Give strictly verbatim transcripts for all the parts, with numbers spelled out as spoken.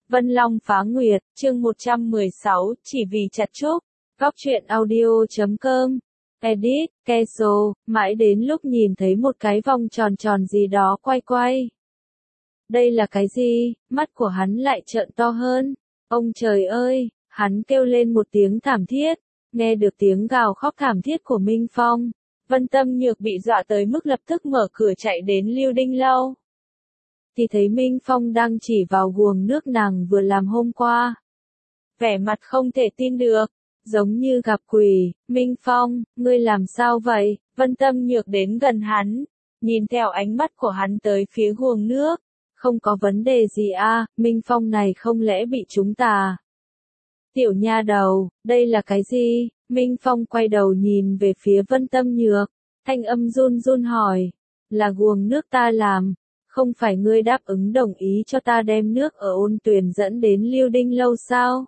Vân Long Phá Nguyệt, chương một trăm mười sáu, chỉ vì chặt chúc. Góc truyện audio chấm com. Edit, Keso, mãi đến lúc nhìn thấy một cái vòng tròn tròn gì đó quay quay. Đây là cái gì? Mắt của hắn lại trợn to hơn. Ông trời ơi, hắn kêu lên một tiếng thảm thiết. Nghe được tiếng gào khóc thảm thiết của Minh Phong. Vân Tâm Nhược bị dọa tới mức lập tức mở cửa chạy đến Lưu Đinh Lâu. Thì thấy Minh Phong đang chỉ vào guồng nước nàng vừa làm hôm qua. Vẻ mặt không thể tin được, giống như gặp quỷ. Minh Phong, ngươi làm sao vậy? Vân Tâm Nhược đến gần hắn, nhìn theo ánh mắt của hắn tới phía guồng nước. Không có vấn đề gì à, Minh Phong này không lẽ bị chúng ta? Tiểu nha đầu, đây là cái gì? Minh Phong quay đầu nhìn về phía Vân Tâm Nhược, thanh âm run run hỏi, là guồng nước ta làm, không phải ngươi đáp ứng đồng ý cho ta đem nước ở ôn tuyền dẫn đến Lưu Đinh Lâu sao?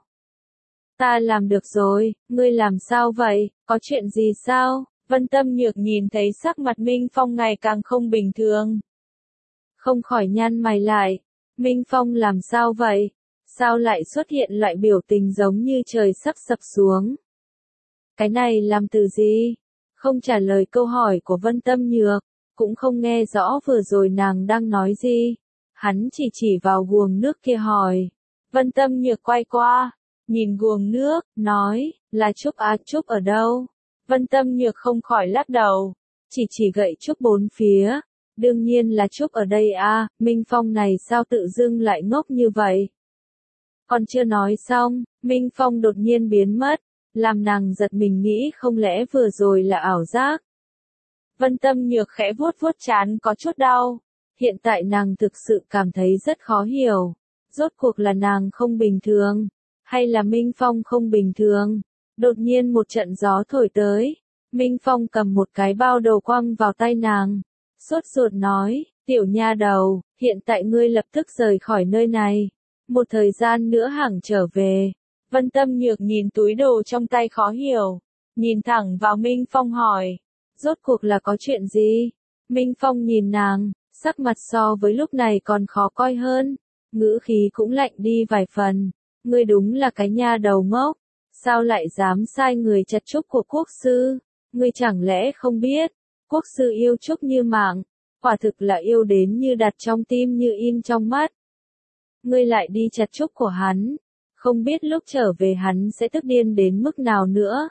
Ta làm được rồi, ngươi làm sao vậy, có chuyện gì sao? Vân Tâm Nhược nhìn thấy sắc mặt Minh Phong ngày càng không bình thường. Không khỏi nhăn mày lại, Minh Phong làm sao vậy? Sao lại xuất hiện loại biểu tình giống như trời sắp sập xuống? Cái này làm từ gì? Không trả lời câu hỏi của Vân Tâm Nhược, cũng không nghe rõ vừa rồi nàng đang nói gì. Hắn chỉ chỉ vào guồng nước kia hỏi. Vân Tâm Nhược quay qua, nhìn guồng nước, nói, là Trúc à, Trúc ở đâu? Vân Tâm Nhược không khỏi lắc đầu, chỉ chỉ gậy Trúc bốn phía. Đương nhiên là Trúc ở đây à, Minh Phong này sao tự dưng lại ngốc như vậy? Còn chưa nói xong, Minh Phong đột nhiên biến mất, làm nàng giật mình nghĩ không lẽ vừa rồi là ảo giác. Vân Tâm Nhược khẽ vuốt vuốt trán có chút đau, hiện tại nàng thực sự cảm thấy rất khó hiểu, rốt cuộc là nàng không bình thường, hay là Minh Phong không bình thường. Đột nhiên một trận gió thổi tới, Minh Phong cầm một cái bao đồ quăng vào tay nàng, sốt ruột nói, tiểu nha đầu, hiện tại ngươi lập tức rời khỏi nơi này, một thời gian nữa hẳn trở về. Vân Tâm Nhược nhìn túi đồ trong tay khó hiểu, nhìn thẳng vào Minh Phong hỏi, rốt cuộc là có chuyện gì? Minh Phong nhìn nàng, sắc mặt so với lúc này còn khó coi hơn, ngữ khí cũng lạnh đi vài phần, ngươi đúng là cái nha đầu ngốc, sao lại dám sai người chặt trúc của quốc sư, ngươi chẳng lẽ không biết, quốc sư yêu trúc như mạng, quả thực là yêu đến như đặt trong tim như in trong mắt. Ngươi lại đi chặt trúc của hắn, không biết lúc trở về hắn sẽ tức điên đến mức nào nữa.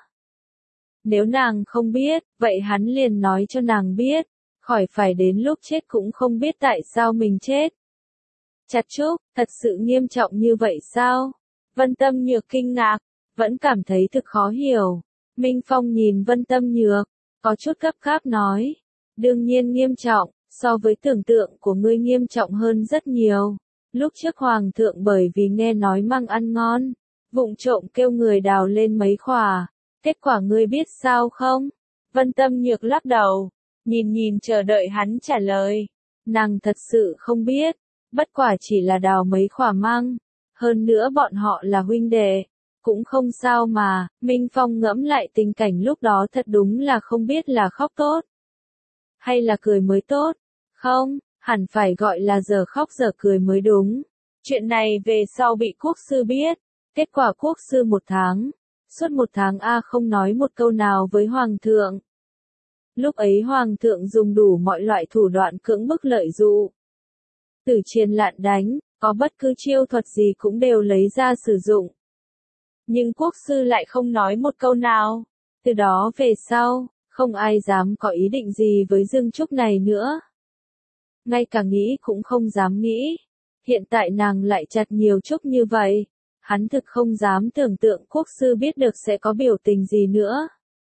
Nếu nàng không biết, vậy hắn liền nói cho nàng biết, khỏi phải đến lúc chết cũng không biết tại sao mình chết. Chặt trúc, thật sự nghiêm trọng như vậy sao? Vân Tâm Nhược kinh ngạc, vẫn cảm thấy thực khó hiểu. Minh Phong nhìn Vân Tâm Nhược, có chút gấp gáp nói, đương nhiên nghiêm trọng, so với tưởng tượng của ngươi nghiêm trọng hơn rất nhiều. Lúc trước hoàng thượng bởi vì nghe nói măng ăn ngon, vụng trộm kêu người đào lên mấy khỏa, kết quả ngươi biết sao không? Vân Tâm Nhược lắc đầu, nhìn nhìn chờ đợi hắn trả lời, nàng thật sự không biết, bất quả chỉ là đào mấy khỏa măng, hơn nữa bọn họ là huynh đệ, cũng không sao mà. Minh Phong ngẫm lại tình cảnh lúc đó thật đúng là không biết là khóc tốt, hay là cười mới tốt, không? Hẳn phải gọi là giờ khóc giờ cười mới đúng. Chuyện này về sau bị quốc sư biết, kết quả quốc sư một tháng, suốt một tháng A không nói một câu nào với hoàng thượng. Lúc ấy hoàng thượng dùng đủ mọi loại thủ đoạn cưỡng bức lợi dụ. Tử chiến lạn đánh, có bất cứ chiêu thuật gì cũng đều lấy ra sử dụng. Nhưng quốc sư lại không nói một câu nào. Từ đó về sau, không ai dám có ý định gì với Dương Trúc này nữa. Ngay cả nghĩ cũng không dám nghĩ. Hiện tại nàng lại chặt nhiều trúc như vậy. Hắn thực không dám tưởng tượng quốc sư biết được sẽ có biểu tình gì nữa.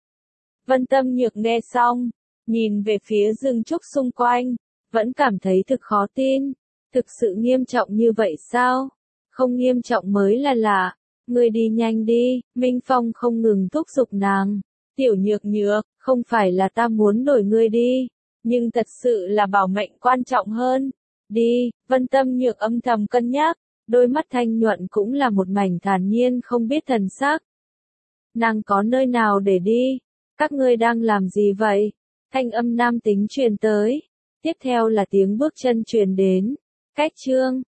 Vân Tâm Nhược nghe xong, nhìn về phía rừng trúc xung quanh, vẫn cảm thấy thực khó tin. Thực sự nghiêm trọng như vậy sao? Không nghiêm trọng mới là lạ. Ngươi đi nhanh đi, Minh Phong không ngừng thúc giục nàng. Tiểu Nhược Nhược, không phải là ta muốn đổi ngươi đi. Nhưng thật sự là bảo mệnh quan trọng hơn. Đi, Vân Tâm Nhược âm thầm cân nhắc, đôi mắt thanh nhuận cũng là một mảnh thản nhiên không biết thần sắc. Nàng có nơi nào để đi? Các ngươi đang làm gì vậy? Thanh âm nam tính truyền tới. Tiếp theo là tiếng bước chân truyền đến. Cách chương.